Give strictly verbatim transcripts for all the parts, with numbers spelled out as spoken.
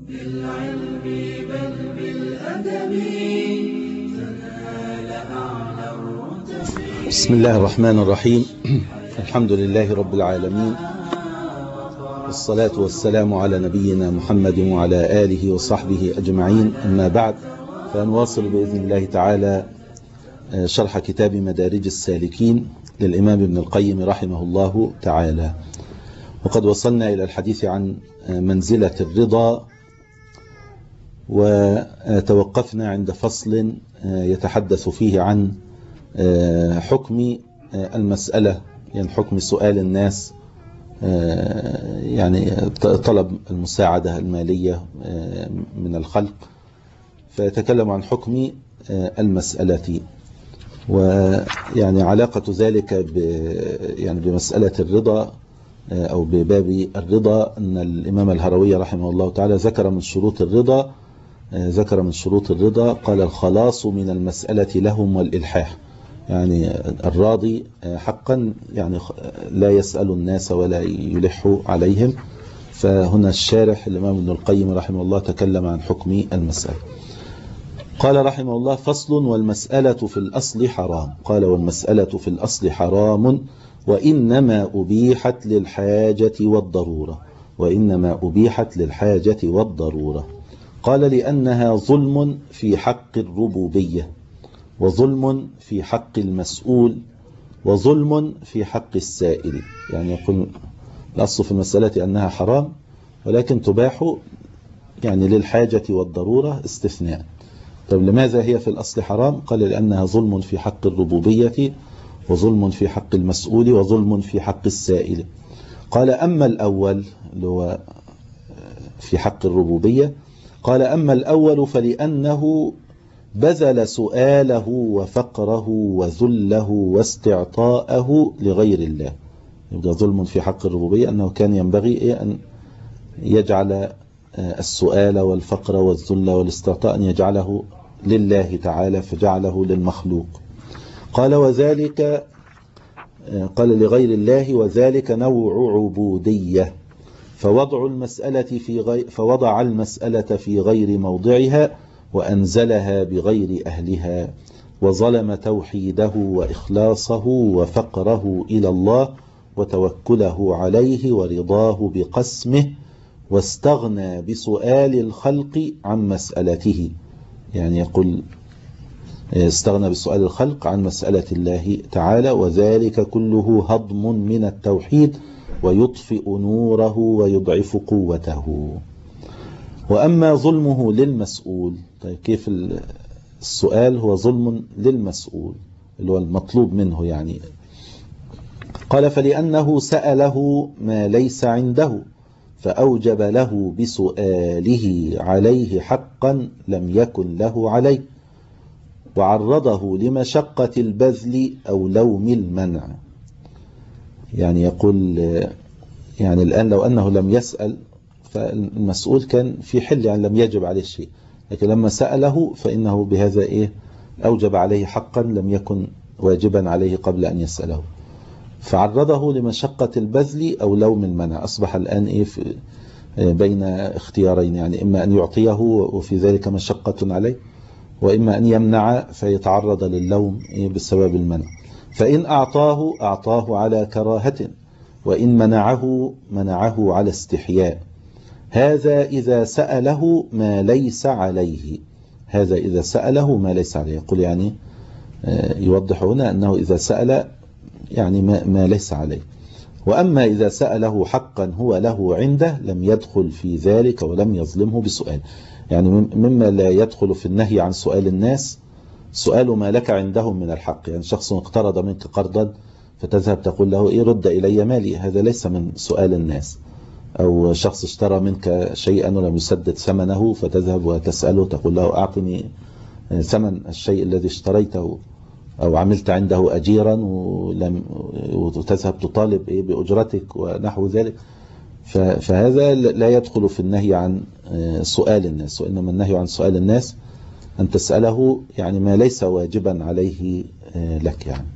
بالعلم بل بالأدب تنال أعلى الرتب. بسم الله الرحمن الرحيم. الحمد لله رب العالمين، والصلاة والسلام على نبينا محمد وعلى آله وصحبه أجمعين. أما بعد، فنواصل بإذن الله تعالى شرح كتاب مدارج السالكين للإمام ابن القيم رحمه الله تعالى. وقد وصلنا إلى الحديث عن منزلة الرضا، وتوقفنا عند فصل يتحدث فيه عن حكم المسألة، يعني حكم سؤال الناس، يعني طلب المساعدة المالية من الخلق، فيتكلم عن حكم المسألة، ويعني علاقة ذلك يعني بمسألة الرضا أو بباب الرضا. أن الإمام الهروي رحمه الله تعالى ذكر من شروط الرضا ذكر من شروط الرضا قال: الخلاص من المسألة لهم والإلحاح، يعني الراضي حقا يعني لا يسأل الناس ولا يلح عليهم. فهنا الشارح الإمام ابن القيم رحمه الله تكلم عن حكم المسألة. قال رحمه الله: فصل: والمسألة في الأصل حرام. قال: والمسألة في الأصل حرام، وإنما أبيحت للحاجة والضرورة وإنما أبيحت للحاجة والضرورة. قال: لأنها ظلم في حق الربوبية، وظلم في حق المسؤول، وظلم في حق السائل. يعني يقول الأصل في المسألة أنها حرام، ولكن تباح يعني للحاجة والضرورة استثناء. طب لماذا هي في الأصل حرام؟ قال: لأنها ظلم في حق الربوبية، وظلم في حق المسؤول، وظلم في حق السائل. قال: أما الأول اللي هو في حق الربوبية، قال: أما الأول فلأنه بذل سؤاله وفقره وذله واستعطاءه لغير الله. يبقى ظلم في حق الربوبية أنه كان ينبغي أن يجعل السؤال والفقر والذل والاستعطاء أن يجعله لله تعالى، فجعله للمخلوق. قال: وذلك قال لغير الله، وذلك نوع عبودية، فوضع المسألة في غير فوضع المسألة في غير موضعها، وأنزلها بغير أهلها، وظلم توحيده وإخلاصه وفقره إلى الله وتوكله عليه ورضاه بقسمه، واستغنى بسؤال الخلق عن مسألته. يعني يقول استغنى بسؤال الخلق عن مسألة الله تعالى، وذلك كله هضم من التوحيد ويطفئ نوره ويضعف قوته. وأما ظلمه للمسؤول، طيب كيف السؤال هو ظلم للمسؤول اللي هو المطلوب منه؟ يعني قال: فلأنه سأله ما ليس عنده، فأوجب له بسؤاله عليه حقا لم يكن له عليه، وعرضه لمشقة البذل أو لوم المنع. يعني يقول يعني الآن لو أنه لم يسأل فالمسؤول كان في حل، يعني لم يجب عليه شيء، لكن لما سأله فإنه بهذا إيه أوجب عليه حقا لم يكن واجبا عليه قبل أن يسأله، فعرضه لمشقة البذل أو لوم المنع. أصبح الآن إيه في بين اختيارين، يعني إما أن يعطيه وفي ذلك مشقة عليه، وإما أن يمنع فيتعرض للوم بسبب المنع. فإن أعطاه أعطاه على كراهة، وإن منعه منعه على استحياء. هذا إذا سأله ما ليس عليه هذا إذا سأله ما ليس عليه يقول يعني يوضح هنا أنه إذا سأل يعني ما, ما ليس عليه. وأما إذا سأله حقا هو له عنده لم يدخل في ذلك ولم يظلمه بسؤال. يعني مما لا يدخل في النهي عن سؤال الناس سؤال ما لك عندهم من الحق. يعني شخص اقترض منك قرضا فتذهب تقول له إيه رد إلي مالي، هذا ليس من سؤال الناس. أو شخص اشترى منك شيئا ولم يسدد ثمنه فتذهب وتسأله تقول له أعطني ثمن الشيء الذي اشتريته. أو عملت عنده أجيرا ولم وتذهب تطالب إيه بأجرتك ونحو ذلك. فهذا لا يدخل في النهي عن سؤال الناس، وإنما النهي عن سؤال الناس أن تسأله يعني ما ليس واجبا عليه لك. يعني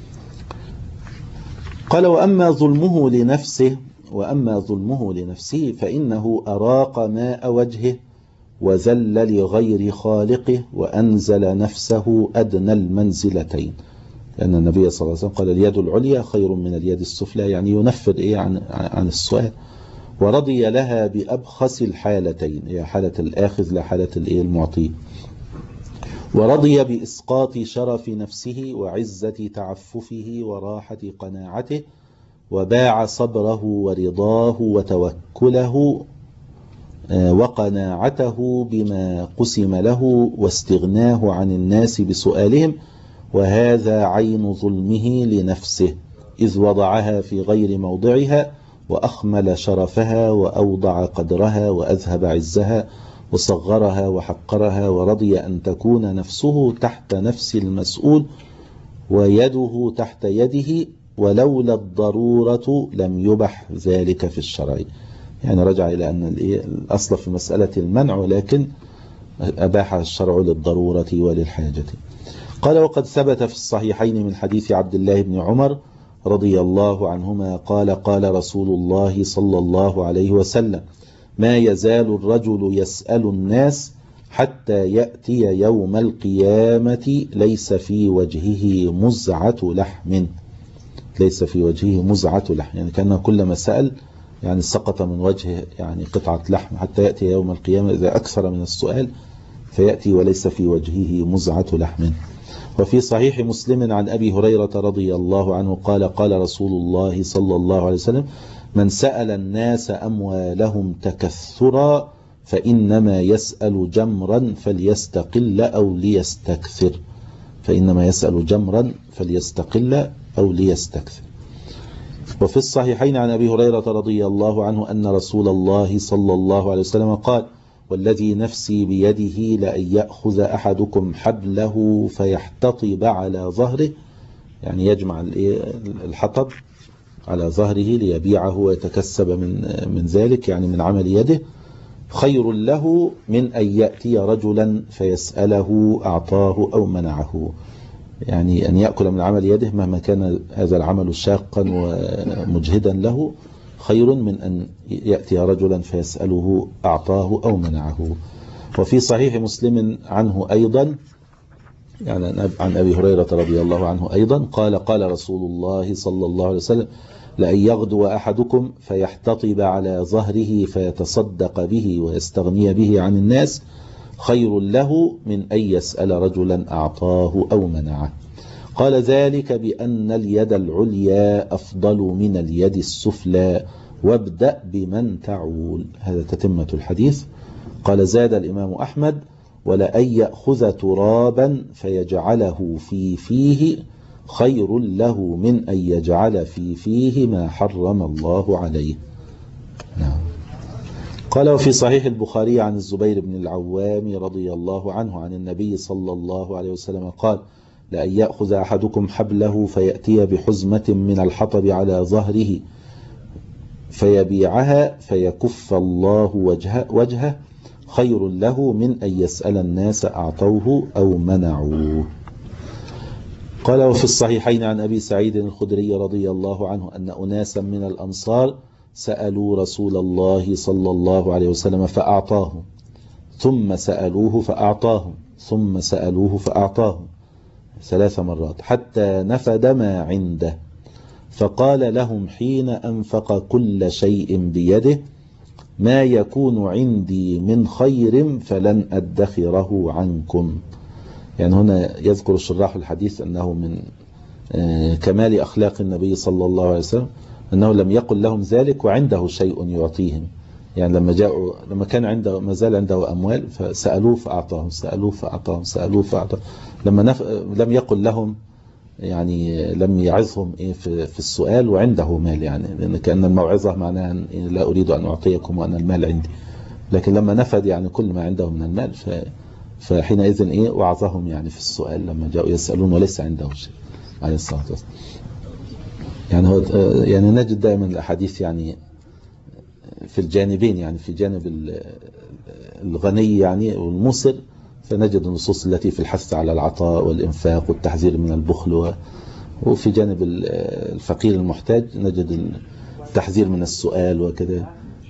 قال: وأما ظلمه لنفسه وأما ظلمه لنفسه فإنه أراق ماء وجهه وذل لغير خالقه وأنزل نفسه أدنى المنزلتين. لأن النبي صلى الله عليه وسلم قال اليد العليا خير من اليد السفلى، يعني ينفذ إيه عن, عن السؤال. ورضي لها بأبخس الحالتين، هي حالة الآخذ لا حالة الإيه المعطي. ورضي بإسقاط شرف نفسه وعزة تعففه وراحة قناعته، وباع صبره ورضاه وتوكله وقناعته بما قسم له واستغناه عن الناس بسؤالهم، وهذا عين ظلمه لنفسه إذ وضعها في غير موضعها وأخمل شرفها وأوضع قدرها وأذهب عزها وصغرها وحقرها، ورضي أن تكون نفسه تحت نفس المسؤول ويده تحت يده، ولولا الضرورة لم يبح ذلك في الشرع. يعني رجع إلى أن الأصل في مسألة المنع، ولكن أباح الشرع للضرورة وللحاجة. قال وقد ثبت في الصحيحين من حديث عبد الله بن عمر رضي الله عنهما قال قال رسول الله صلى الله عليه وسلم ما يزال الرجل يسأل الناس حتى يأتي يوم القيامة ليس في وجهه مزعة لحم، ليس في وجهه مزعة لحم، يعني كان كلما سأل يعني سقط من وجهه يعني قطعة لحم، حتى يأتي يوم القيامة إذا أكثر من السؤال فيأتي وليس في وجهه مزعة لحم. وفي صحيح مسلم عن أبي هريرة رضي الله عنه قال قال رسول الله صلى الله عليه وسلم من سأل الناس أموالهم تكثرا فإنما يسأل جمرا فليستقل أو ليستكثر، فإنما يسأل جمرا فليستقل أو ليستكثر. وفي الصحيحين عن أبي هريرة رضي الله عنه أن رسول الله صلى الله عليه وسلم قال والذي نفسي بيده لأن يأخذ أحدكم حبله فيحتطب على ظهره، يعني يجمع الحطب على ظهره ليبيعه ويتكسب من من ذلك، يعني من عمل يده، خير له من أن يأتي رجلا فيسأله أعطاه أو منعه. يعني أن يأكل من عمل يده مهما كان هذا العمل شاقا ومجهدا له خير من أن يأتي رجلا فيسأله أعطاه أو منعه. وفي صحيح مسلم عنه أيضا يعني عن أبي هريرة رضي الله عنه أيضا قال قال رسول الله صلى الله عليه وسلم لأن يغدو أحدكم فيحتطب على ظهره فيتصدق به ويستغني به عن الناس خير له من أن يسأل رجلا أعطاه أو منعه. قال ذلك بأن اليد العليا أفضل من اليد السفلى وابدأ بمن تعول. هذا تتمة الحديث. قال زاد الإمام أحمد ولأن يأخذ ترابا فيجعله في فيه خير له من أن يجعل في فيه ما حرم الله عليه. نعم. قال وفي صحيح البخاري عن الزبير بن العوام رضي الله عنه عن النبي صلى الله عليه وسلم قال لأن يأخذ أحدكم حبله فيأتي بحزمة من الحطب على ظهره فيبيعها فيكف الله وجهه, وجهه خير له من أن يسأل الناس أعطوه أو منعوه. قال وفي الصحيحين عن أبي سعيد الخدري رضي الله عنه أن أناسا من الأنصار سألوا رسول الله صلى الله عليه وسلم فأعطاهم، ثم سألوه فأعطاهم، ثم سألوه فأعطاهم ثلاث مرات حتى نفد ما عنده، فقال لهم حين أنفق كل شيء بيده ما يكون عندي من خير فلن أدخره عنكم. يعني هنا يذكر الشراح الحديث أنه من كمال أخلاق النبي صلى الله عليه وسلم أنه لم يقل لهم ذلك وعنده شيء يعطيهم. يعني لما جاءوا لما كان عنده ما زال عنده أموال فسألوه فأعطاهم، سألوه فأعطاهم، سألوه فأعطاهم. لما نف... لم يقل لهم يعني لم يعظهم إيه في... في السؤال وعنده مال، يعني لأن كأن الموعظة معناها لا أريد أن أعطيكم وأن المال عندي، لكن لما نفد يعني كل ما عنده من المال ف... فحينئذ إيه وعظهم يعني في السؤال لما جاءوا يسألون وليس عنده شيء عليه الصلاة والسلام. يعني هو يعني نجد دائما الأحاديث يعني في الجانبين، يعني في جانب الغني يعني والموسر فنجد النصوص التي في الحث على العطاء والإنفاق والتحذير من البخل، وفي جانب الفقير المحتاج نجد التحذير من السؤال وكذا.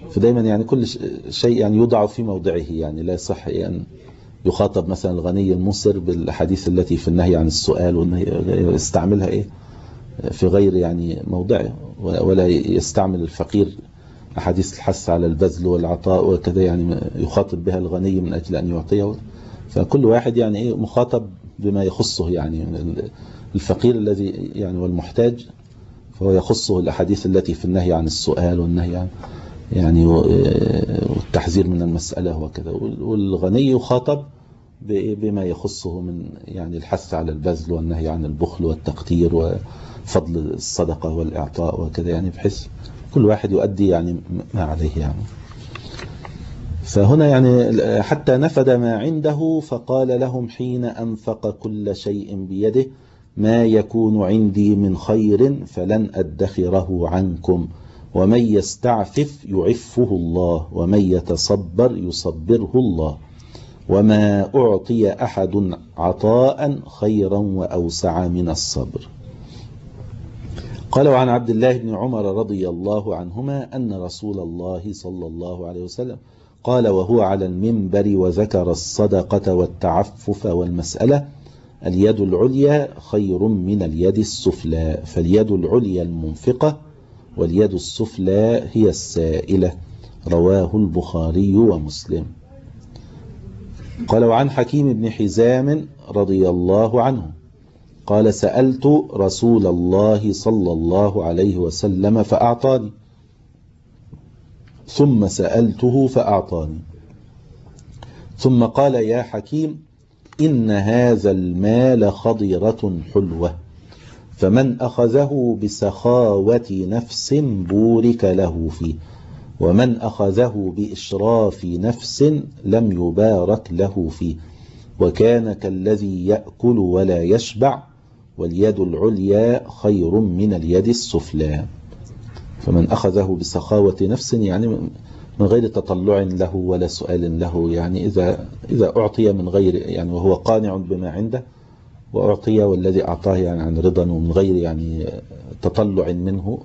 فدايما يعني كل شيء يعني يوضع في موضعه، يعني لا يصح أن يخاطب مثلا الغني المصر بالحديث التي في النهي عن السؤال، والنهي يستعملها إيه في غير يعني موضعه، ولا يستعمل الفقير أحاديث الحث على البذل والعطاء وكذا يعني يخاطب بها الغني من أجل أن يعطيه. فكل واحد يعني إيه مخاطب بما يخصه، يعني الفقير الذي يعني والمحتاج فهو يخصه الأحاديث التي في النهي عن السؤال والنهي عن يعني والتحذير من المسألة وكذا، والغني يخاطب بما يخصه من يعني الحث على البذل والنهي عن البخل والتقتير وفضل الصدقة والإعطاء وكذا، يعني بحيث كل واحد يؤدي يعني ما عليه يعني. فهنا يعني حتى نفد ما عنده فقال لهم حين أنفق كل شيء بيده ما يكون عندي من خير فلن أدخره عنكم، ومن يستعفف يعفه الله، ومن يتصبر يصبره الله، وما أعطي أحد عطاء خيرا وأوسع من الصبر. قال وعن عبد الله بن عمر رضي الله عنهما أن رسول الله صلى الله عليه وسلم قال وهو على المنبر وذكر الصدقة والتعفف والمسألة: اليد العليا خير من اليد السفلى، فاليد العليا المنفقة واليد السفلى هي السائلة. رواه البخاري ومسلم. قال وعن حكيم بن حزام رضي الله عنه قال سألت رسول الله صلى الله عليه وسلم فأعطاني، ثم سألته فأعطاني، ثم قال يا حكيم إن هذا المال خضرة حلوة، فمن أخذه بسخاوة نفس بورك له فيه، ومن أخذه بإشراف نفس لم يبارك له فيه، وكان كالذي يأكل ولا يشبع، واليد العليا خير من اليد السفلى. فمن أخذه بسخاوة نفس يعني من غير تطلع له ولا سؤال له، يعني إذا إذا أعطي من غير يعني وهو قانع بما عنده وأعطي والذي أعطاه يعني عن رضا ومن غير يعني تطلع منه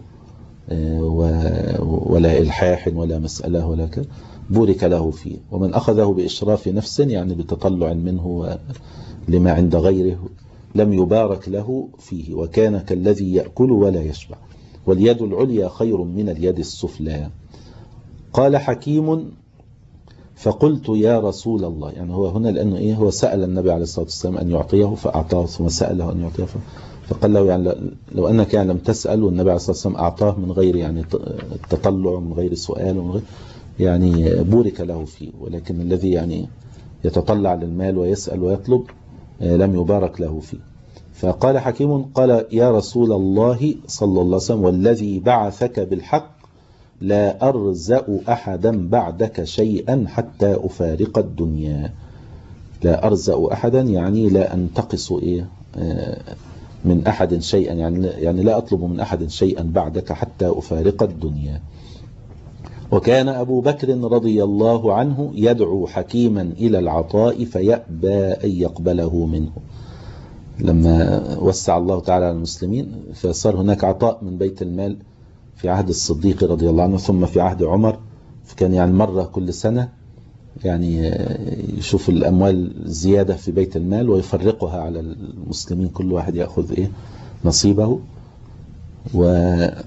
ولا إلحاح ولا مسألة ولا كذا بورك له فيه. ومن أخذه بإشراف نفس يعني بتطلع منه لما عند غيره لم يبارك له فيه، وكان كالذي يأكل ولا يشبع، واليد العليا خير من اليد السفلى. قال حكيم فقلت يا رسول الله، يعني هو هنا لأنه إيه هو سأل النبي عليه الصلاة والسلام أن يعطيه فأعطاه، ثم سأله أن يعطيه فقال له يعني لو أنك يعني لم تسأل والنبي عليه الصلاة والسلام أعطاه من غير يعني التطلع ومن غير سؤال ومن غير يعني بورك له فيه، ولكن الذي يعني يتطلع للمال ويسأل ويطلب لم يبارك له فيه. فقال حكيم قال يا رسول الله صلى الله عليه وسلم والذي بعثك بالحق لا أرزأ أحدا بعدك شيئا حتى أفارق الدنيا. لا أرزأ أحدا يعني لا أنتقص إيه من أحد شيئا، يعني يعني لا أطلب من أحد شيئا بعدك حتى أفارق الدنيا. وكان أبو بكر رضي الله عنه يدعو حكيما إلى العطاء فيأبى أن يقبله منه. لما وسع الله تعالى على المسلمين فصار هناك عطاء من بيت المال في عهد الصديق رضي الله عنه، ثم في عهد عمر فكان يعني مرة كل سنة يعني يشوف الأموال زيادة في بيت المال ويفرقها على المسلمين، كل واحد يأخذ إيه نصيبه. و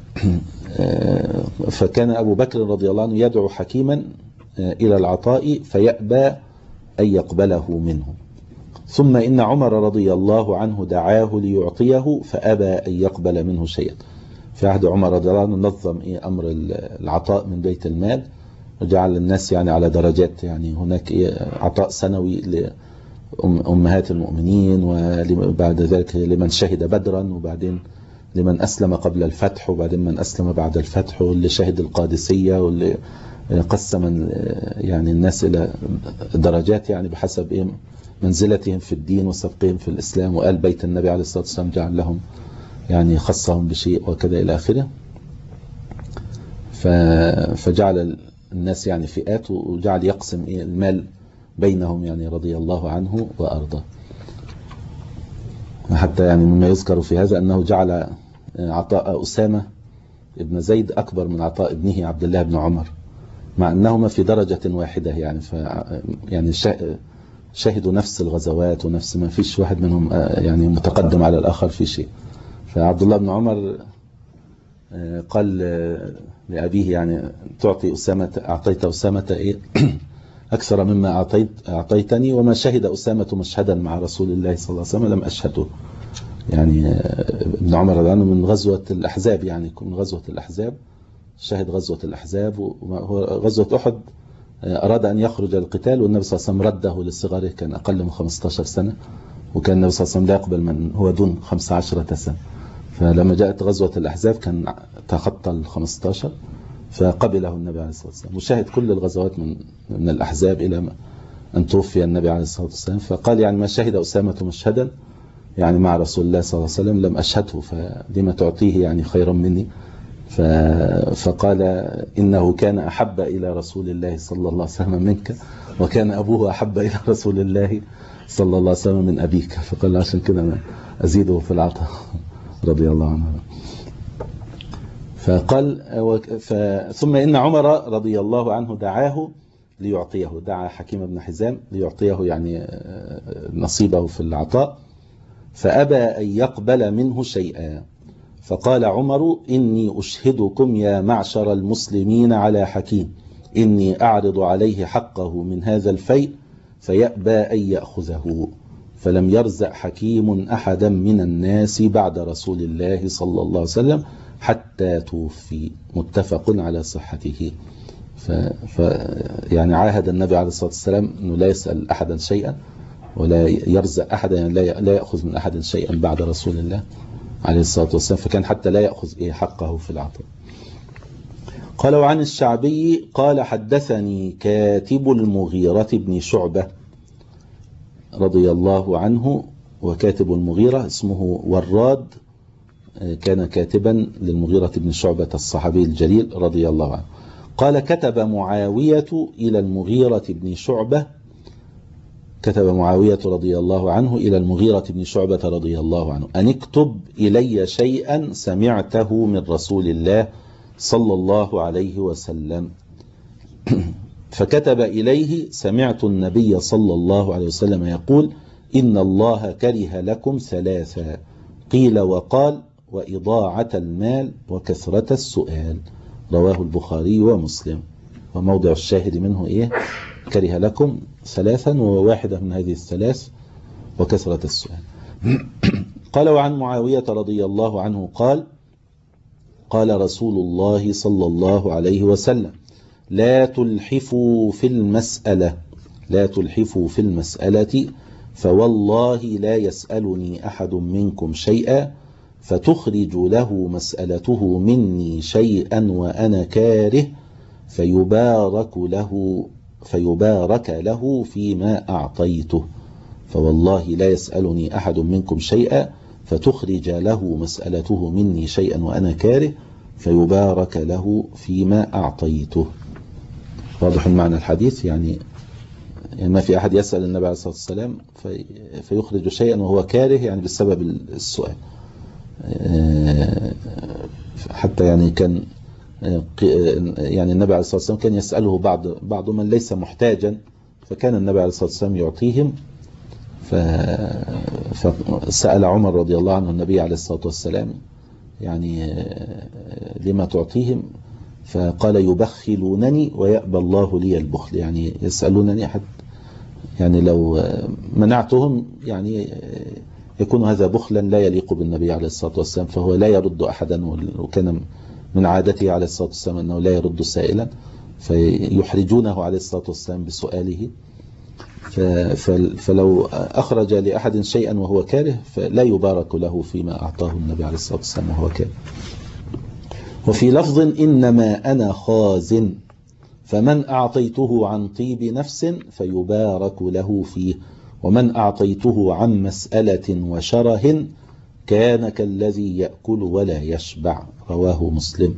فكان أبو بكر رضي الله عنه يدعو حكيما إلى العطاء فيأبى أن يقبله منه. ثم إن عمر رضي الله عنه دعاه ليعطيه فأبى أن يقبل منه شيئا. في عهد عمر رضي الله عنه نظم إيه أمر العطاء من بيت المال وجعل الناس يعني على درجات، يعني هناك إيه عطاء سنوي لأمهات المؤمنين، وبعد ذلك لمن شهد بدرا، وبعدين لمن أسلم قبل الفتح، وبعدين من أسلم بعد الفتح، واللي شهد القادسية، واللي قسم يعني الناس إلى درجات يعني بحسب إيه منزلتهم في الدين وسبقهم في الإسلام. وقال بيت النبي عليه الصلاة والسلام جعل لهم يعني خصهم بشيء وكذا إلى آخره. فجعل الناس يعني فئات وجعل يقسم إيه المال بينهم يعني رضي الله عنه وأرضاه. حتى يعني مما يذكر في هذا أنه جعل عطاء أسامة ابن زيد أكبر من عطاء ابنه عبد الله بن عمر، مع أنهما في درجة واحدة يعني ف يعني شهدوا نفس الغزوات ونفس ما فيش واحد منهم يعني متقدم على الآخر في شيء. فعبد الله بن عمر قال لأبيه يعني تعطي أسامة أعطيت أسامة إيه أكثر مما أعطيت أعطيتني، وما شهد أسامة مشهدا مع رسول الله صلى الله عليه وسلم لم أشهده. يعني ابن عمر رضي الله عنه من غزوة الأحزاب، يعني من غزوة الأحزاب شهد غزوة الأحزاب، وهو غزوة أحد أراد أن يخرج القتال والنبي صلى الله عليه وسلم رده لصغره، كان أقل من خمسة عشر سنة، وكان النبي صلى الله عليه وسلم لا يقبل من هو دون خمسة عشر سنة. فلما جاءت غزوة الأحزاب كان تخطى ال خمسة عشر فقبله النبي عليه الصلاة والسلام، وشاهد كل الغزوات من من الأحزاب إلى أن توفي النبي عليه الصلاة والسلام. فقال يعني ما شهد أسامة مشهدا يعني مع رسول الله صلى الله عليه وسلم لم أشهده، فلما تعطيه يعني خيرا مني. فقال إنه كان أحب إلى رسول الله صلى الله عليه وسلم منك، وكان أبوه أحب إلى رسول الله صلى الله عليه وسلم من أبيك، فقال عشان كده أنا أزيده في العطاء رضي الله عنه. فقال ثم إن عمر رضي الله عنه دعاه ليعطيه، دعا حكيم بن حزام ليعطيه يعني نصيبه في العطاء، فأبى أن يقبل منه شيئا. فقال عمر إني أشهدكم يا معشر المسلمين على حكيم إني أعرض عليه حقه من هذا الفيء فيأبى أن يأخذه. فلم يرزق حكيم أحدا من الناس بعد رسول الله صلى الله عليه وسلم حتى توفي، متفق على صحته. ف... ف... يعني عاهد النبي عليه الصلاة والسلام أنه لا يسأل أحدا شيئا ولا يرزق أحدا، يعني لا لا يأخذ من أحد شيئا بعد رسول الله عليه الصلاة والسلام، فكان حتى لا يأخذ إيه حقه في العطاء. قال وعن الشعبي قال حدثني كاتب المغيرة بن شعبة رضي الله عنه، وكاتب المغيرة اسمه وراد، كان كاتبا للمغيرة بن شعبة الصحابي الجليل رضي الله عنه. قال كتب معاوية إلى المغيرة بن شعبة كتب معاوية رضي الله عنه إلى المغيرة بن شعبة رضي الله عنه أن اكتب إلي شيئا سمعته من رسول الله صلى الله عليه وسلم. فكتب إليه سمعت النبي صلى الله عليه وسلم يقول إن الله كره لكم ثلاثا قيل وقال وإضاعة المال وكثرة السؤال، رواه البخاري ومسلم. وموضع الشاهد منه إيه؟ كره لكم ثلاثا، وواحدة من هذه الثلاث وكثرة السؤال. قال وعن معاوية رضي الله عنه قال قال رسول الله صلى الله عليه وسلم لا تلحفوا في المسألة لا تلحفوا في المسألة فوالله لا يسألني أحد منكم شيئا فتخرج له مسألته مني شيئا وأنا كاره فيبارك له فيبارك له فيما أعطيته. فوالله لا يسألني أحد منكم شيئا فتخرج له مسألته مني شيئا وأنا كاره فيبارك له فيما أعطيته. واضح معنى الحديث، يعني يعني ما في أحد يسأل النبي عليه الصلاة والسلام في فيخرج شيئا وهو كاره، يعني بسبب السؤال. حتى يعني كان يعني النبي عليه الصلاة والسلام كان يسأله بعض بعض من ليس محتاجا، فكان النبي عليه الصلاة والسلام يعطيهم. فسأل عمر رضي الله عنه النبي عليه الصلاة والسلام يعني لما تعطيهم، فقال يبخلونني ويأبى الله لي البخل، يعني يسألونني حتى يعني لو منعتهم يعني يكون هذا بخلا لا يليق بالنبي عليه الصلاة والسلام، فهو لا يرد أحدا، وكان من عادته عليه الصلاة والسلام أنه لا يرد سائلا، فيحرجونه عليه الصلاة والسلام بسؤاله. فلو أخرج لأحد شيئا وهو كاره فلا يبارك له فيما أعطاه النبي عليه الصلاة والسلام وهو كاره. وفي لفظ إنما أنا خازن فمن أعطيته عن طيب نفس فيبارك له فيه ومن أعطيته عن مسألة وشره كان كالذي يأكل ولا يشبع، رواه مسلم.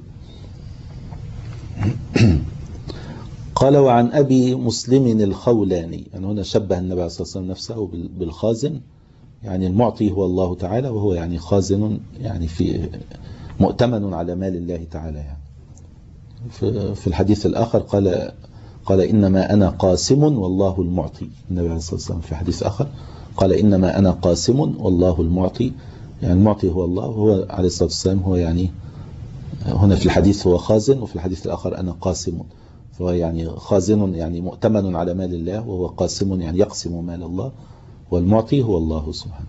قال وعن أبي مسلم الخولاني، يعني هنا شبه النبي عليه الصلاة والسلام نفسه بالخازن، يعني المعطي هو الله تعالى، وهو يعني خازن يعني في مؤتمن على مال الله تعالى يعني. في الحديث الآخر قال قال إنما أنا قاسم والله المعطي. النبي عليه الصلاة والسلام في حديث آخر قال إنما أنا قاسم والله المعطي، يعني المعطي هو الله، وهو عليه الصلاة والسلام هو يعني هنا في الحديث هو خازن، وفي الحديث الآخر أنا قاسم، فهو يعني خازن يعني مؤتمن على مال الله، وهو قاسم يعني يقسم مال الله، والمعطي هو الله سبحانه.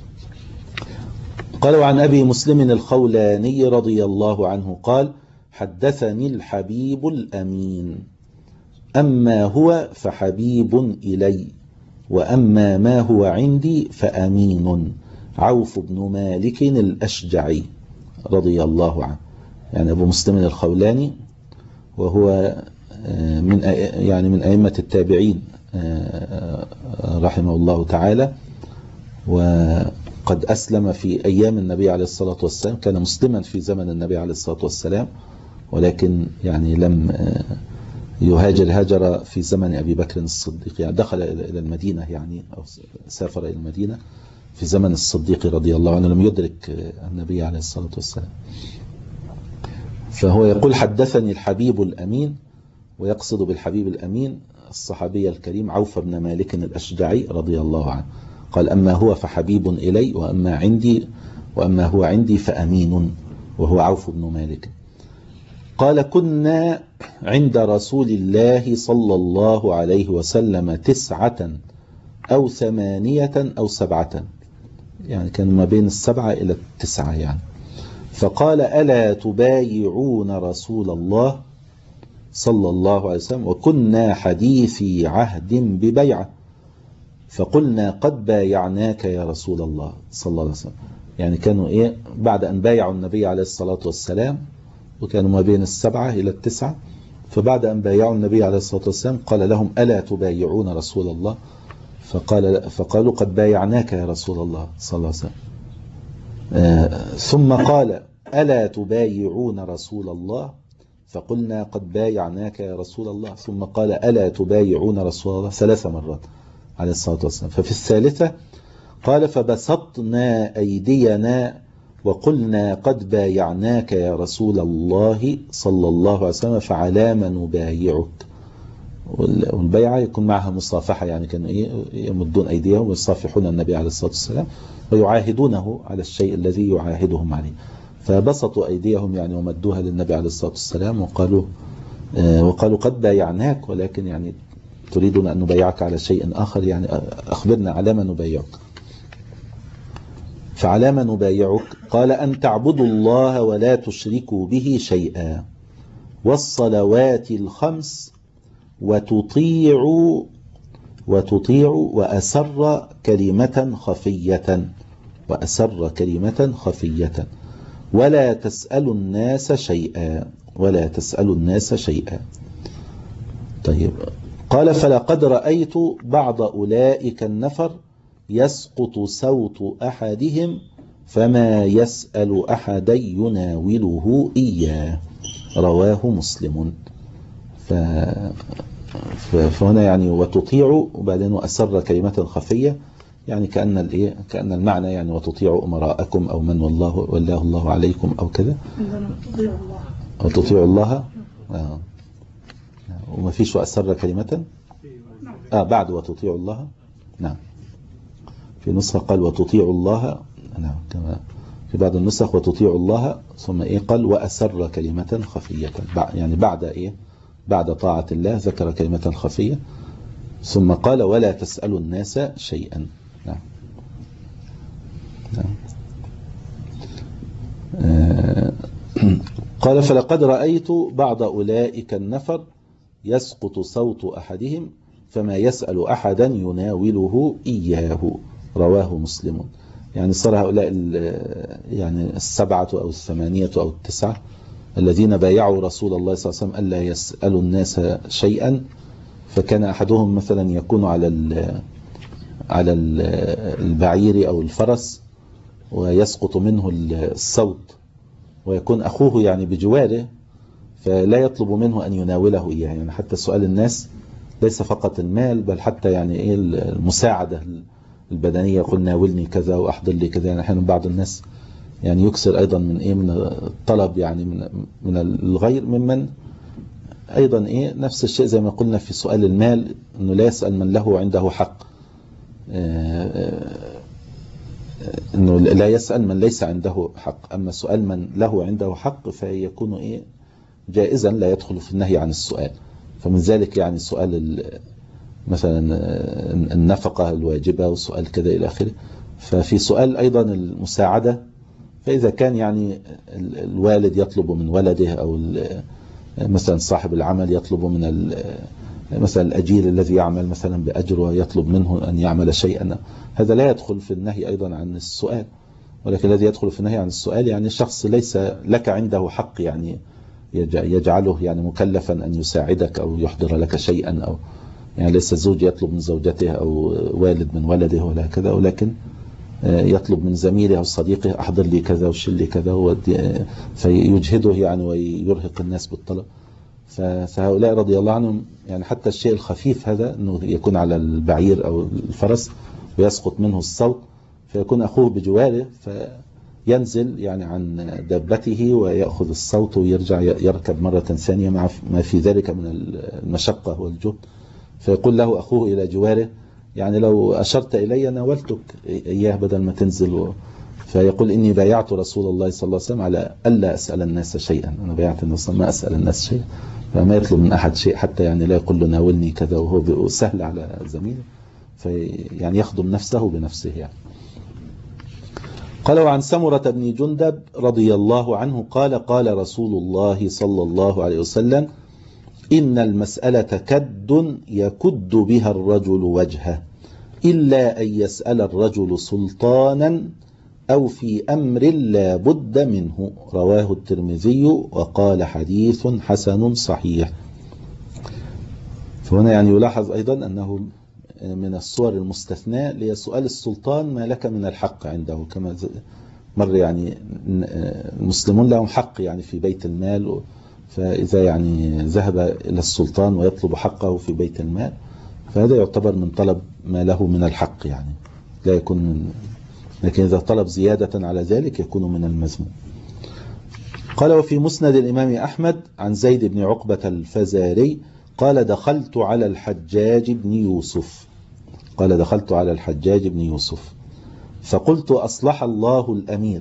قال وعن أبي مسلم الخولاني رضي الله عنه قال حدثني الحبيب الأمين أما هو فحبيب إلي وأما ما هو عندي فأمين عوف بن مالك الأشجعي رضي الله عنه. يعني أبو مسلم الخولاني وهو من يعني من أئمة التابعين رحمه الله تعالى، وقد أسلم في أيام النبي عليه الصلاة والسلام، كان مسلما في زمن النبي عليه الصلاة والسلام، ولكن يعني لم يهاجر هاجر في زمن أبي بكر الصديق، يعني دخل إلى المدينة يعني أو سافر إلى المدينة في زمن الصديق رضي الله عنه، لم يدرك النبي عليه الصلاة والسلام. فهو يقول حدثني الحبيب الأمين، ويقصد بالحبيب الأمين الصحابي الكريم عوف بن مالك الأشجعي رضي الله عنه. قال أما هو فحبيب إلي وأما عندي وأما هو عندي فأمين، وهو عوف بن مالك. قال كنا عند رسول الله صلى الله عليه وسلم تسعة أو ثمانية أو سبعة، يعني كان ما بين السبعة إلى التسعة يعني. فقال ألا تبايعون رسول الله صلى الله عليه وسلم وكنا حديثي عهد ببيعة، فقلنا قد بايعناك يا رسول الله صلى الله عليه وسلم. يعني كانوا إيه بعد أن بايعوا النبي عليه الصلاة والسلام، وكانوا ما بين السبعة إلى التسعة، فبعد أن بايعوا النبي عليه الصلاة والسلام قال لهم ألا تبايعون رسول الله؟ فقال فقالوا قد بايعناك يا رسول الله صلى الله عليه وسلم. آه ثم قال ألا تبايعون رسول الله؟ فقلنا قد بايعناك يا رسول الله. ثم قال ألا تبايعون رسول الله؟ ثلاث مرات عليه الصلاة والسلام. ففي الثالثة قال فبسطنا أيدينا وقلنا قد بايعناك يا رسول الله صلى الله عليه وسلم فعلى ما نبايعك. والبيعة يكون معها مصافحة، يعني كانوا يمدون أيديهم ويصافحون النبي عليه الصلاة والسلام ويعاهدونه على الشيء الذي يعاهدهم عليه. فبسطوا أيديهم يعني ومدوها للنبي عليه الصلاة والسلام وقالوا وقالوا قد بايعناك، ولكن يعني تريدون أن نبايعك على شيء آخر، يعني أخبرنا على ما نبايعك. فعلى ما نبايعك؟ قال أن تعبدوا الله ولا تشركوا به شيئا والصلوات الخمس وتطيعوا وتطيعوا وأسر كلمة خفية وأسر كلمة خفية ولا تسألوا الناس شيئا ولا تسألوا الناس شيئا. طيب قال فلقد رأيت بعض أولئك النفر يسقط صوت أحدهم فما يسأل أحدا يناوله إياه، رواه مسلم. ف... فهنا يعني وتطيع وبعدين وأسر كلمة خفية، يعني كأن الإيه كأن المعنى يعني وتطيعوا أمراءكم أو من والله والله الله عليكم أو كذا، أو تطيعوا الله. آه. وما فيش وأسر كلمة آه بعد وتطيعوا الله. نعم في نسخة قال وتطيعوا الله، نعم كما في بعض النسخ وتطيعوا الله ثم إيه قال وأسر كلمة خفية، يعني بعد إيه بعد طاعة الله ذكر كلمة خفية ثم قال ولا تسألوا الناس شيئا. نعم. نعم. آه قال فلقد رأيت بعض أولئك النفر يسقط صوت أحدهم فما يسأل أحدا يناوله إياه، رواه مسلم. يعني صار هؤلاء يعني السبعة أو الثمانية أو التسعة الذين بايعوا رسول الله صلى الله عليه وسلم ألا يسألوا الناس شيئا، فكان أحدهم مثلا يكون على على البعير أو الفرس ويسقط منه الصوت، ويكون أخوه يعني بجواره فلا يطلب منه أن يناوله إياه، يعني حتى سؤال الناس ليس فقط المال بل حتى يعني إيه المساعدة البدنية، يقول ناولني كذا وأحضر لي كذا. يعني أحيانا بعض الناس يعني يكسر أيضا من إيه من الطلب يعني من من الغير ممن أيضا إيه نفس الشيء زي ما قلنا في سؤال المال، أنه لا يسأل من له عنده حق، أنه لا يسأل من ليس عنده حق. أما سؤال من له عنده حق فيكون إيه جائزا، لا يدخل في النهي عن السؤال. فمن ذلك يعني سؤال مثلا النفقة الواجبة وسؤال كذا إلى آخره. ففي سؤال أيضا المساعدة، فإذا كان يعني الوالد يطلب من ولده، أو مثلا صاحب العمل يطلب من مثلا الأجير الذي يعمل مثلا بأجر ويطلب منه أن يعمل شيئا، هذا لا يدخل في النهي أيضا عن السؤال. ولكن الذي يدخل في النهي عن السؤال يعني شخص ليس لك عنده حق، يعني يجعله يعني مكلفا أن يساعدك أو يحضر لك شيئا، أو يعني ليس الزوج يطلب من زوجته أو والد من ولده ولا كذا، ولكن يطلب من زميله أو صديقه أحضر لي كذا وشل لي كذا، فيجهده يعني ويرهق الناس بالطلب. فهؤلاء رضي الله عنهم يعني حتى الشيء الخفيف هذا أنه يكون على البعير أو الفرس ويسقط منه الصوت، فيكون أخوه بجواره فينزل يعني عن دابته ويأخذ الصوت ويرجع يركب مرة ثانية مع ما في ذلك من المشقة والجهد. فيقول له أخوه إلى جواره يعني لو أشرت إلي ناولتك إياه بدل ما تنزل. فيقول إني بايعت رسول الله صلى الله عليه وسلم على ألا أسأل الناس شيئا، أنا بايعت الناس ما أسأل الناس شيئا، فما يطلب من أحد شيء حتى يعني لا يقول له ناولني كذا وهو سهل على زميله، فيعني يخدم نفسه بنفسه يعني. قال وعن سمرة بن جندب رضي الله عنه قال قال رسول الله صلى الله عليه وسلم إن المسألة كد يكد بها الرجل وجهه إلا أن يسأل الرجل سلطانا أو في أمر لا بد منه. رواه الترمذي وقال حديث حسن صحيح. فهنا يعني يلاحظ أيضا أنه من الصور المستثناء لسؤال السلطان ما لك من الحق عنده، كما مر يعني المسلمون لهم حق يعني في بيت المال، فإذا يعني ذهب إلى السلطان ويطلب حقه في بيت المال فهذا يعتبر من طلب ما له من الحق يعني لا يكون من، لكن إذا طلب زيادة على ذلك يكون من المذموم. قال وفي مسند الإمام أحمد عن زيد بن عقبة الفزاري قال دخلت على الحجاج بن يوسف قال دخلت على الحجاج بن يوسف فقلت أصلح الله الأمير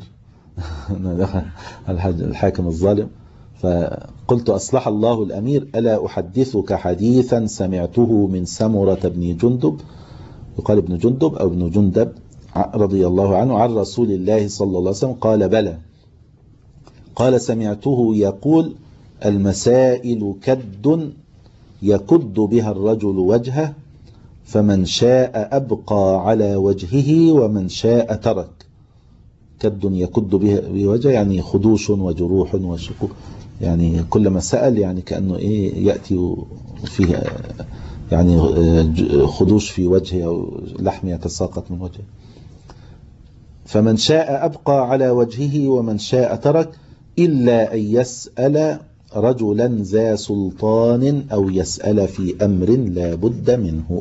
الحاكم الظالم، فقلت أصلح الله الأمير ألا أحدثك حديثا سمعته من سمرة بن جندب، يقال ابن جندب أو ابن جندب رضي الله عنه عن رسول الله صلى الله عليه وسلم قال بلى. قال سمعته يقول المسائل كد يكد بها الرجل وجهه فمن شاء أبقى على وجهه ومن شاء ترك. كد يكد بها بوجهه يعني خدوش وجروح وشكوك، يعني كلما سأل يعني كأنه إيه يأتي فيه يعني خدوش في وجهه أو لحم يتساقط من وجهه. فمن شاء أبقى على وجهه ومن شاء ترك إلا أن يسأل رجلا ذا سلطان أو يسأل في أمر لا بد منه.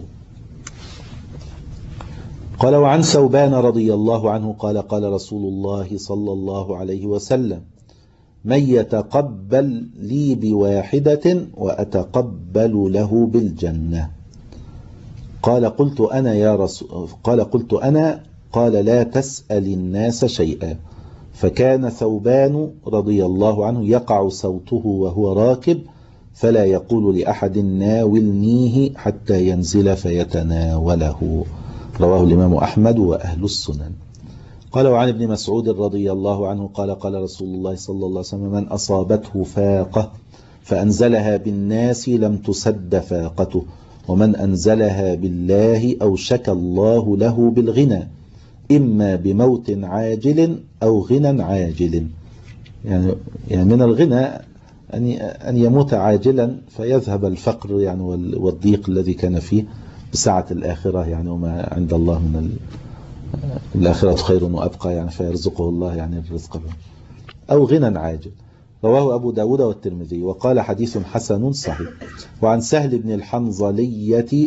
قال وعن ثوبان رضي الله عنه قال قال رسول الله صلى الله عليه وسلم من يتقبل لي بواحدة وأتقبل له بالجنة. قال قلت أنا يا رسول قال قلت أنا قال لا تسأل الناس شيئا. فكان ثوبان رضي الله عنه يقع صوته وهو راكب فلا يقول لأحد ناولنيه حتى ينزل فيتناوله. رواه الإمام أحمد وأهل السنن. قال وعن ابن مسعود رضي الله عنه قال قال رسول الله صلى الله عليه وسلم من أصابته فاقة فأنزلها بالناس لم تسد فاقته ومن أنزلها بالله أوشك الله له بالغنى إما بموت عاجل أو غنى عاجل. يعني, يعني من الغنى أن يموت عاجلا فيذهب الفقر يعني والضيق الذي كان فيه بسعة الآخرة يعني وما عند الله من الآخرة خير وأبقى يعني فيرزقه الله يعني الرزق به أو غنى عاجل. رواه أبو داود والترمذي وقال حديث حسن صحيح. وعن سهل بن الحنظلية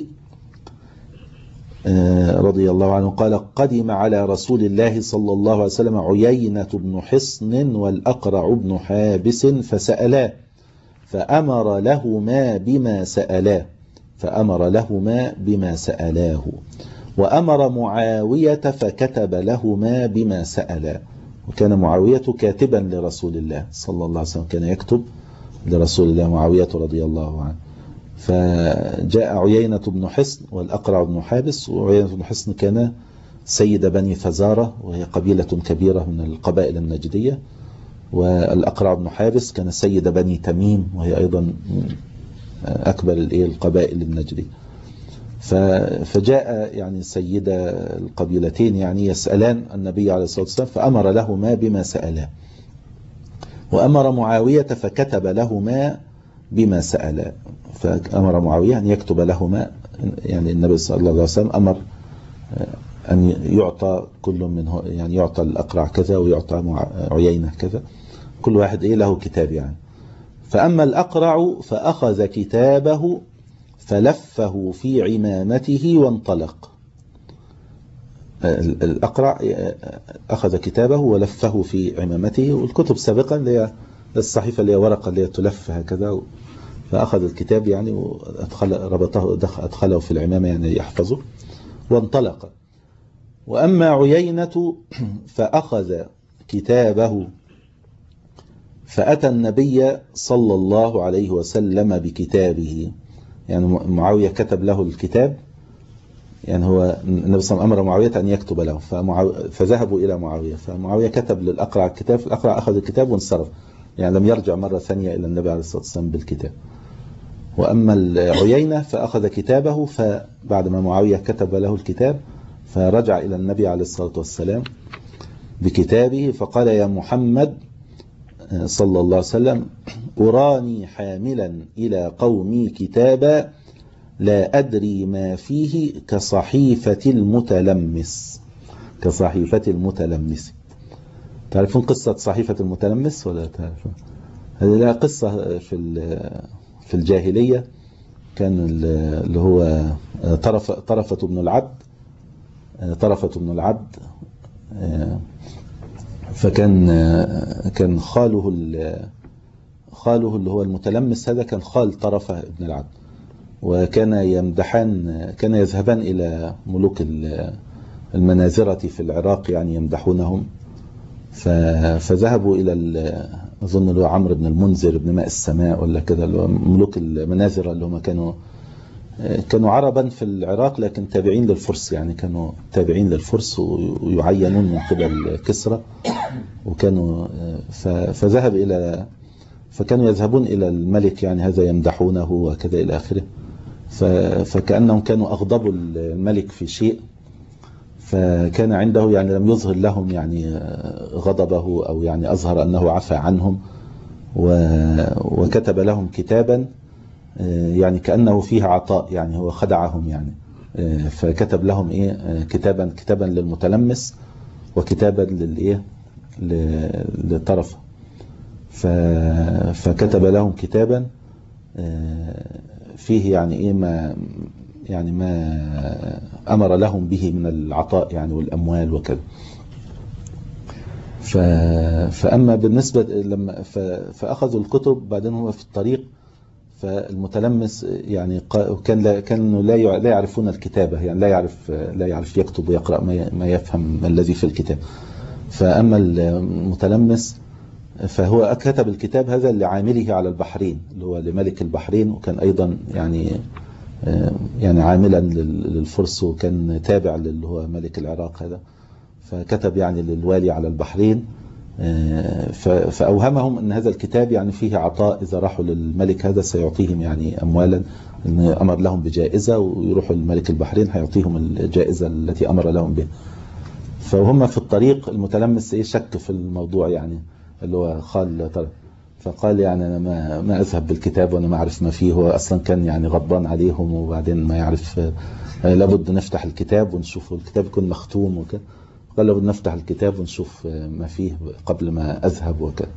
رضي الله عنه قال قدم على رسول الله صلى الله عليه وسلم عيينة بن حصن والأقرع بن حابس فسألا فأمر لهما بما سألاه فأمر لهما بما سألاه وأمر معاوية فكتب لهما بما سألا. وكان معاوية كاتبا لرسول الله صلى الله عليه وسلم، كان يكتب لرسول الله معاوية رضي الله عنه. فجاء عيينة بن حصن والأقرع بن حابس، وعيينة بن حصن كان سيد بني فزارة وهي قبيلة كبيرة من القبائل النجدية، والأقرع بن حابس كان سيد بني تميم وهي أيضا أكبر القبائل النجدية. فجاء يعني سيد القبيلتين يعني يسألان النبي عليه الصلاة والسلام، فأمر لهما بما سألا وأمر معاوية فكتب لهما بما سألا. فأمر معاوية أن يكتب لهما، يعني النبي صلى الله عليه وسلم أمر أن يعطى كل منه، يعني يعطى الأقرع كذا ويعطى عيينة كذا، كل واحد إيه له كتاب يعني. فأما الأقرع فأخذ كتابه فلفه في عمامته وانطلق. الأقرع أخذ كتابه ولفه في عمامته، والكتب سابقا اللي هي الصحيفة اللي هي ورقة اللي هي تلف هكذا، فأخذ الكتاب يعني وأدخل ربطه أدخله في العمامة يعني يحفظه وانطلق. وأما عيينة فأخذ كتابه فأتى النبي صلى الله عليه وسلم بكتابه، يعني معاوية كتب له الكتاب، يعني هو النبي صلى الله عليه وسلم أمر معاوية أن يكتب له، فذهبوا إلى معاوية، فمعاوية كتب للأقرع الكتاب، الأقرع أخذ الكتاب وانصرف، يعني لم يرجع مرة ثانية إلى النبي عليه الصلاة والسلام بالكتاب. وأما العيينة فأخذ كتابه، فبعد ما معاوية كتب له الكتاب فرجع إلى النبي عليه الصلاة والسلام بكتابه فقال: يا محمد صلى الله عليه وسلم، أراني حاملا إلى قومي كتابا لا أدري ما فيه كصحيفة المتلمس كصحيفة المتلمس. تعرفون قصة صحيفة المتلمس ولا تعرفون؟ هذه لها قصة في في الجاهلية، كان اللي هو طرف طرفة بن العبد طرفة بن العبد فكان كان خاله خاله اللي هو المتلمس هذا كان خال طرفة بن العبد، وكان يمدحان كان يذهبان إلى ملوك المنازرة في العراق يعني يمدحونهم، فذهبوا إلى أظن اللي هو عمرو بن المنذر بن ماء السماء ولا كده، اللي هو ملوك المنازرة اللي هم كانوا كانوا عربا في العراق لكن تابعين للفرس، يعني كانوا تابعين للفرس ويعينون من قبل كسرى، وكانوا فذهب إلى فكانوا يذهبون إلى الملك يعني هذا يمدحونه وكذا إلى آخره، فكأنهم كانوا أغضبوا الملك في شيء، فكان عنده يعني لم يظهر لهم يعني غضبه أو يعني أظهر أنه عفى عنهم، وكتب لهم كتابا يعني كأنه فيه عطاء، يعني هو خدعهم يعني، فكتب لهم إيه كتابا كتابا للمتلمس وكتابا للإيه للطرف، فكتب لهم كتابا فيه يعني إيه ما يعني ما أمر لهم به من العطاء يعني والأموال وكذا. فأما بالنسبة لما فأخذوا الكتب بعدين هو في الطريق، فالمتلمس يعني كان لا كانوا لا لا يعرفون الكتابة، يعني لا يعرف لا يعرف يكتب ويقرأ ما يفهم ما الذي في الكتاب. فأما المتلمس فهو كتب الكتاب هذا لعامله على البحرين اللي هو لملك البحرين، وكان أيضا يعني يعني عاملا للفرس وكان تابع اللي هو ملك العراق هذا، فكتب يعني للوالي على البحرين، فأوهمهم أن هذا الكتاب يعني فيه عطاء، إذا راحوا للملك هذا سيعطيهم يعني أموالا، إن أمر لهم بجائزة ويروحوا للملك البحرين هيعطيهم الجائزة التي أمر لهم بها. فهم في الطريق المتلمس إيه شك في الموضوع يعني اللي هو خال طرف، فقال يعني أنا ما ما أذهب بالكتاب وأنا ما أعرف ما فيه، هو أصلا كان يعني غضبان عليهم وبعدين ما يعرف، لابد نفتح الكتاب ونشوف الكتاب يكون مختوم وكذا، قال لابد نفتح الكتاب ونشوف ما فيه قبل ما أذهب وكذا.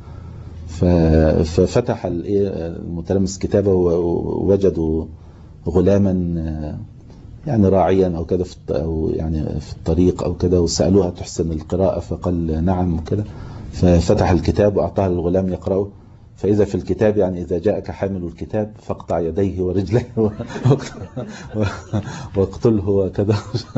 ففتح المتلمس كتابه ووجدوا غلاما يعني راعيا أو كذا في أو يعني في الطريق أو كذا، وسألوها تحسن القراءة فقال نعم وكذا، ففتح الكتاب وأعطاه للغلام يقرأه، فإذا في الكتاب يعني إذا جاءك حامل الكتاب فاقطع يديه ورجليه واقتله وكذا.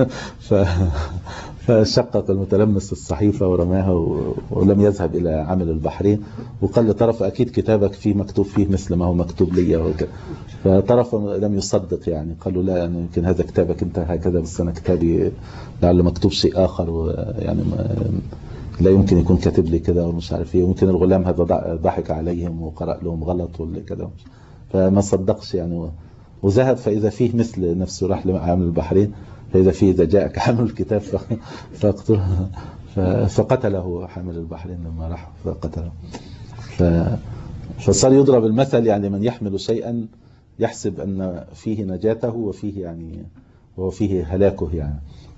فشقق المتلمس الصحيفة ورماها ولم يذهب إلى عامل البحرين، وقال لطرف أكيد كتابك فيه مكتوب فيه مثل ما هو مكتوب لي وكذا. فطرف لم يصدق، يعني قالوا لا يعني يمكن هذا كتابك انت هكذا بس أنا كتابي لعل مكتوب شيء آخر، يعني لا يمكن يكون كاتب لي كده ومش عارف ايه، ويمكن الغلام هذا ضحك عليهم وقرأ لهم غلط ولا كده، فما صدقش يعني، وذهب فإذا فيه مثل نفسه راح لعامل البحرين فإذا فيه إذا جاءك حامل الكتاب فاقتله، فقتله حامل البحرين لما راح فقتله. فصار يضرب المثل يعني من يحمل شيئا يحسب أن فيه نجاته وفيه يعني وفيه هلاكه يعني.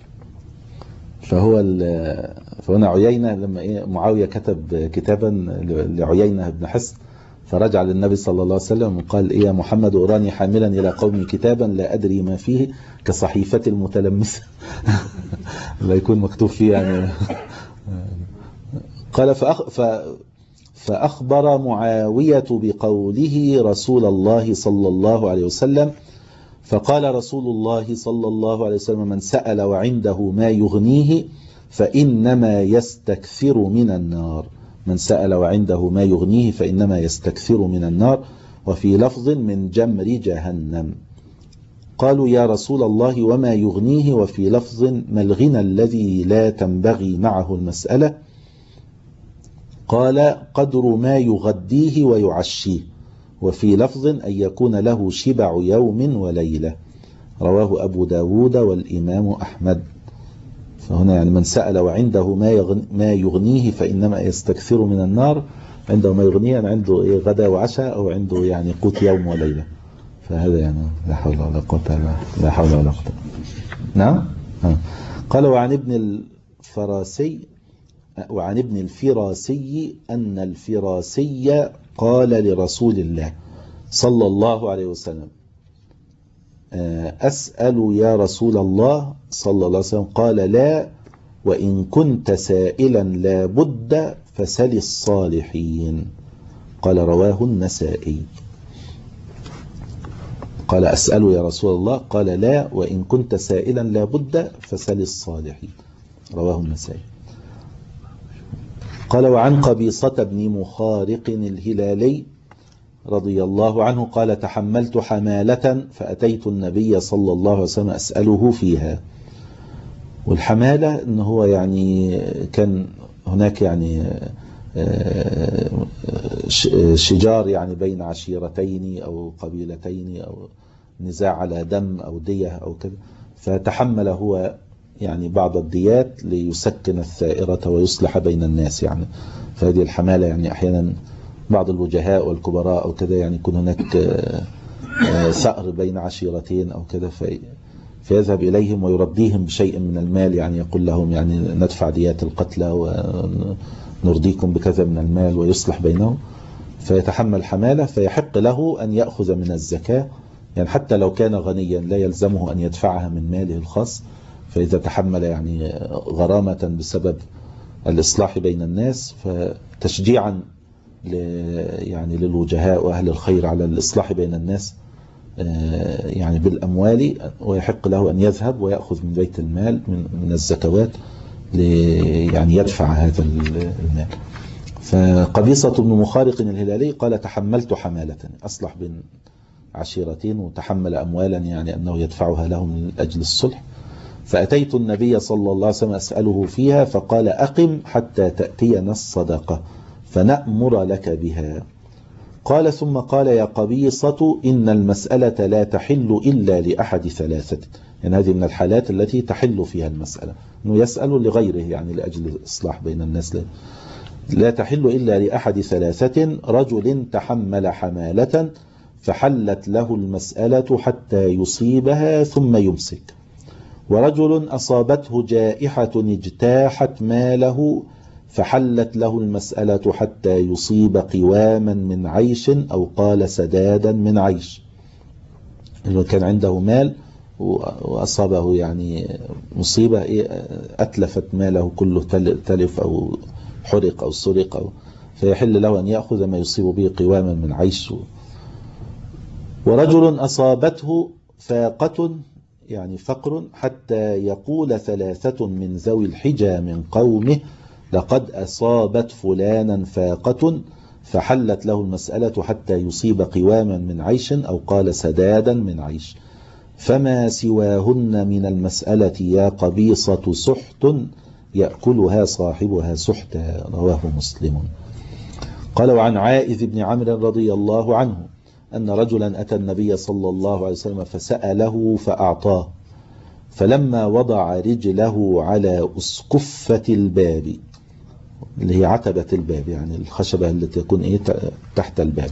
فهو فهنا عيينة لما إيه معاوية كتب كتابا لعيينة بن حصن فرجع للنبي صلى الله عليه وسلم وقال إيه يا محمد أراني حاملا إلى قومي كتابا لا أدري ما فيه كصحيفة المتلمس لا يكون مكتوب فيه يعني. قال فأخ ف فأخبر معاوية بقوله رسول الله صلى الله عليه وسلم، فقال رسول الله صلى الله عليه وسلم من سأل وعنده ما يغنيه فإنما يستكثر من النار، من سأل وعنده ما يغنيه فإنما يستكثر من النار، وفي لفظ من جمر جهنم. قالوا يا رسول الله وما يغنيه؟ وفي لفظ ما الغنى الذي لا تنبغي معه المسألة؟ قال قدر ما يغديه ويعشيه، وفي لفظ أن يكون له شبع يوم وليلة. رواه أبو داود والإمام أحمد. فهنا يعني من سأل وعنده ما يغنيه فإنما يستكثر من النار، عنده ما يغنيه يعني عنده غدا وعشاء أو عنده يعني قوت يوم وليلة. فهذا يعني لا حول ولا قوة لا حول ولا قوة. نعم. قال وعن ابن الفراسي وعن ابن الفراسي أن الفراسي قال لرسول الله صلى الله عليه وسلم أسأل يا رسول الله صلى الله عليه وسلم؟ قال لا، وإن كنت سائلا لا بد فسل الصالحين. قال رواه النسائي. قال أسأل يا رسول الله؟ قال لا، وإن كنت سائلا لا بد فسل الصالحين. رواه النسائي. قال وعن قبيصة بن مخارق الهلالي رضي الله عنه قال تحملت حمالة فأتيت النبي صلى الله عليه وسلم أسأله فيها. والحمالة إن هو يعني كان هناك يعني شجار يعني بين عشيرتين أو قبيلتين أو نزاع على دم أو دية أو كذا، فتحمل هو يعني بعض الديات ليسكن الثائرة ويصلح بين الناس يعني. فهذه الحمالة يعني أحيانا بعض الوجهاء والكبراء أو كذا يعني يكون هناك ثأر بين عشيرتين أو كذا فيذهب إليهم ويرضيهم بشيء من المال، يعني يقول لهم يعني ندفع ديات القتلى ونرضيكم بكذا من المال ويصلح بينهم. فيتحمل حمالة فيحق له أن يأخذ من الزكاة، يعني حتى لو كان غنيا لا يلزمه أن يدفعها من ماله الخاص. فإذا تحمل يعني غرامة بسبب الإصلاح بين الناس فتشجيعا يعني للوجهاء وأهل الخير على الإصلاح بين الناس يعني بالأموال، ويحق له أن يذهب ويأخذ من بيت المال من الزكوات يعني يدفع هذا المال. فقبيصة بن مخارق الهلالي قال تحملت حمالة، أصلح بين عشيرتين وتحمل أموالا يعني أنه يدفعها لهم من أجل الصلح. فأتيت النبي صلى الله عليه وسلم أسأله فيها فقال أقم حتى تأتينا الصدقة فنأمر لك بها. قال ثم قال يا قبيصة إن المسألة لا تحل إلا لأحد ثلاثة، يعني هذه من الحالات التي تحل فيها المسألة أنه يسأل لغيره يعني لأجل الإصلاح بين الناس. لا تحل إلا لأحد ثلاثة: رجل تحمل حمالة فحلت له المسألة حتى يصيبها ثم يمسك، ورجل أصابته جائحة اجتاحت ماله فحلت له المسألة حتى يصيب قواما من عيش أو قال سدادا من عيش. إنه كان عنده مال وأصابه يعني مصيبة أتلفت ماله كله، تلف أو حرق أو سرق أو فيحل له أن يأخذ ما يصيب به قواما من عيش. ورجل أصابته فاقة يعني فقر حتى يقول ثلاثة من ذوي الحجى من قومه لقد أصابت فلانا فاقة فحلت له المسألة حتى يصيب قواما من عيش أو قال سدادا من عيش، فما سواهن من المسألة يا قبيصة سحت يأكلها صاحبها سحتا. رواه مسلم. قال وعن عائذ بن عمرو رضي الله عنه أن رجلا أتى النبي صلى الله عليه وسلم فسأله فأعطاه، فلما وضع رجله على أسكفة الباب اللي هي عتبة الباب يعني الخشبة التي تكون إيه تحت الباب،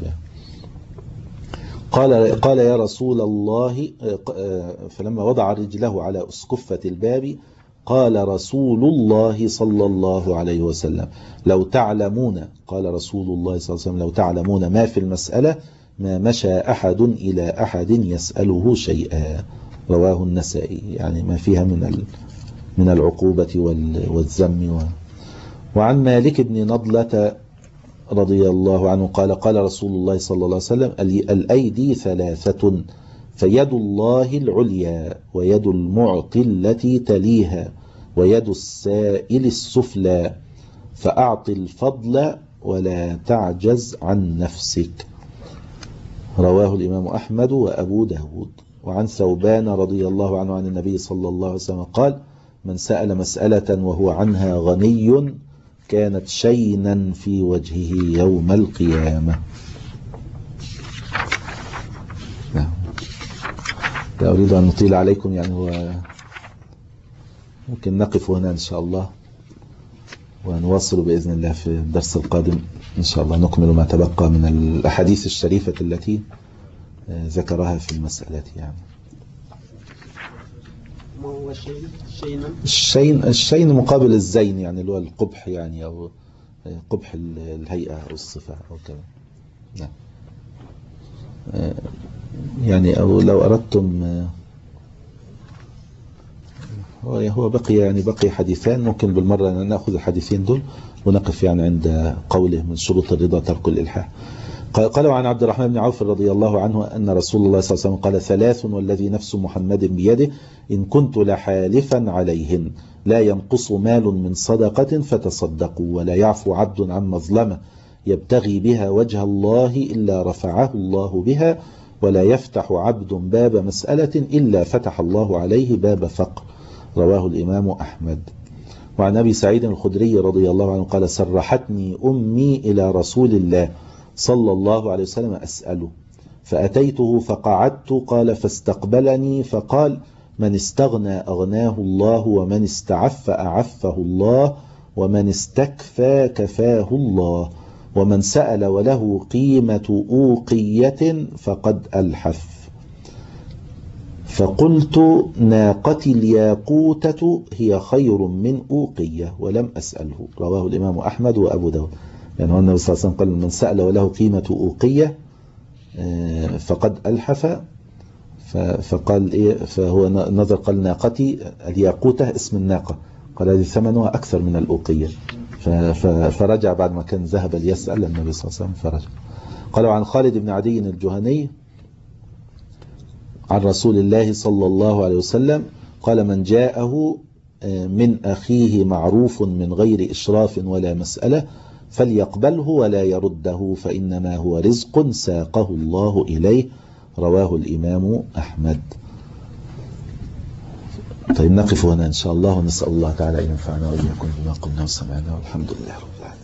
قال قال يا رسول الله، فلما وضع رجله على أسكفة الباب قال رسول الله صلى الله عليه وسلم لو تعلمون قال رسول الله صلى الله عليه وسلم لو تعلمون ما في المسألة ما مشى أحد إلى أحد يسأله شيئا. رواه النسائي. يعني ما فيها من من العقوبة والذم. وعن مالك بن نضلة رضي الله عنه قال قال رسول الله صلى الله عليه وسلم الأيدي ثلاثة فيد الله العليا ويد المعطي التي تليها ويد السائل السفلى فأعط الفضل ولا تعجز عن نفسك. رواه الإمام أحمد وأبو داود. وعن ثوبان رضي الله عنه عن النبي صلى الله عليه وسلم قال من سأل مسألة وهو عنها غني كانت شينا في وجهه يوم القيامة. لا, لا أريد أن نطيل عليكم، يعني هو ممكن نقف هنا إن شاء الله ونواصل بإذن الله في الدرس القادم إن شاء الله نكمل ما تبقى من الأحاديث الشريفة التي ذكرها في المسألة. يعني ما هو الشين؟ الشين الشين مقابل الزين، يعني اللي هو القبح، يعني أو قبح الهيئة أو الصفة أو كذا. نعم. يعني أو لو أردتم هو بقي يعني بقي حديثان، ممكن بالمرة نأخذ الحديثين دول ونقف يعني عند قوله من شروط الرضا ترك الإلحاح. قال وعن عبد الرحمن بن عوف رضي الله عنه أن رسول الله صلى الله عليه وسلم قال ثلاث والذي نفس محمد بيده إن كنت لحالفا عليهن لا ينقص مال من صدقة فتصدقوا ولا يعفو عبد عن مظلمة يبتغي بها وجه الله إلا رفعه الله بها ولا يفتح عبد باب مسألة إلا فتح الله عليه باب فقر. رواه الإمام أحمد. وعن أبي سعيد الخدري رضي الله عنه قال سرحتني أمي إلى رسول الله صلى الله عليه وسلم أسأله فأتيته فقعدت قال فاستقبلني فقال من استغنى أغناه الله ومن استعف أعفه الله ومن استكفى كفاه الله ومن سأل وله قيمة أوقية فقد ألحف. فقلت ناقتي الياقوتة هي خير من أوقية ولم أسأله. رواه الإمام أحمد وأبو داود. يعني النبي صلى الله عليه وسلم قال من سأل وله قيمة أوقية فقد ألحف، فقال إيه فهو نظر قال ناقتي الياقوتة اسم الناقة، قال هذه ثمنها أكثر من الأوقية، فرجع بعد ما كان ذهب ليسأل النبي صلى الله عليه وسلم فرجع. قال عن خالد بن عدي الجهني عن رسول الله صلى الله عليه وسلم قال من جاءه من أخيه معروف من غير إشراف ولا مسألة فليقبله ولا يرده فإنما هو رزق ساقه الله إليه. رواه الإمام أحمد. طيب نقف هنا إن شاء الله ونسأل الله تعالى أن ينفعنا وإياكم بما قلنا وسمعنا والحمد لله رب العالمين.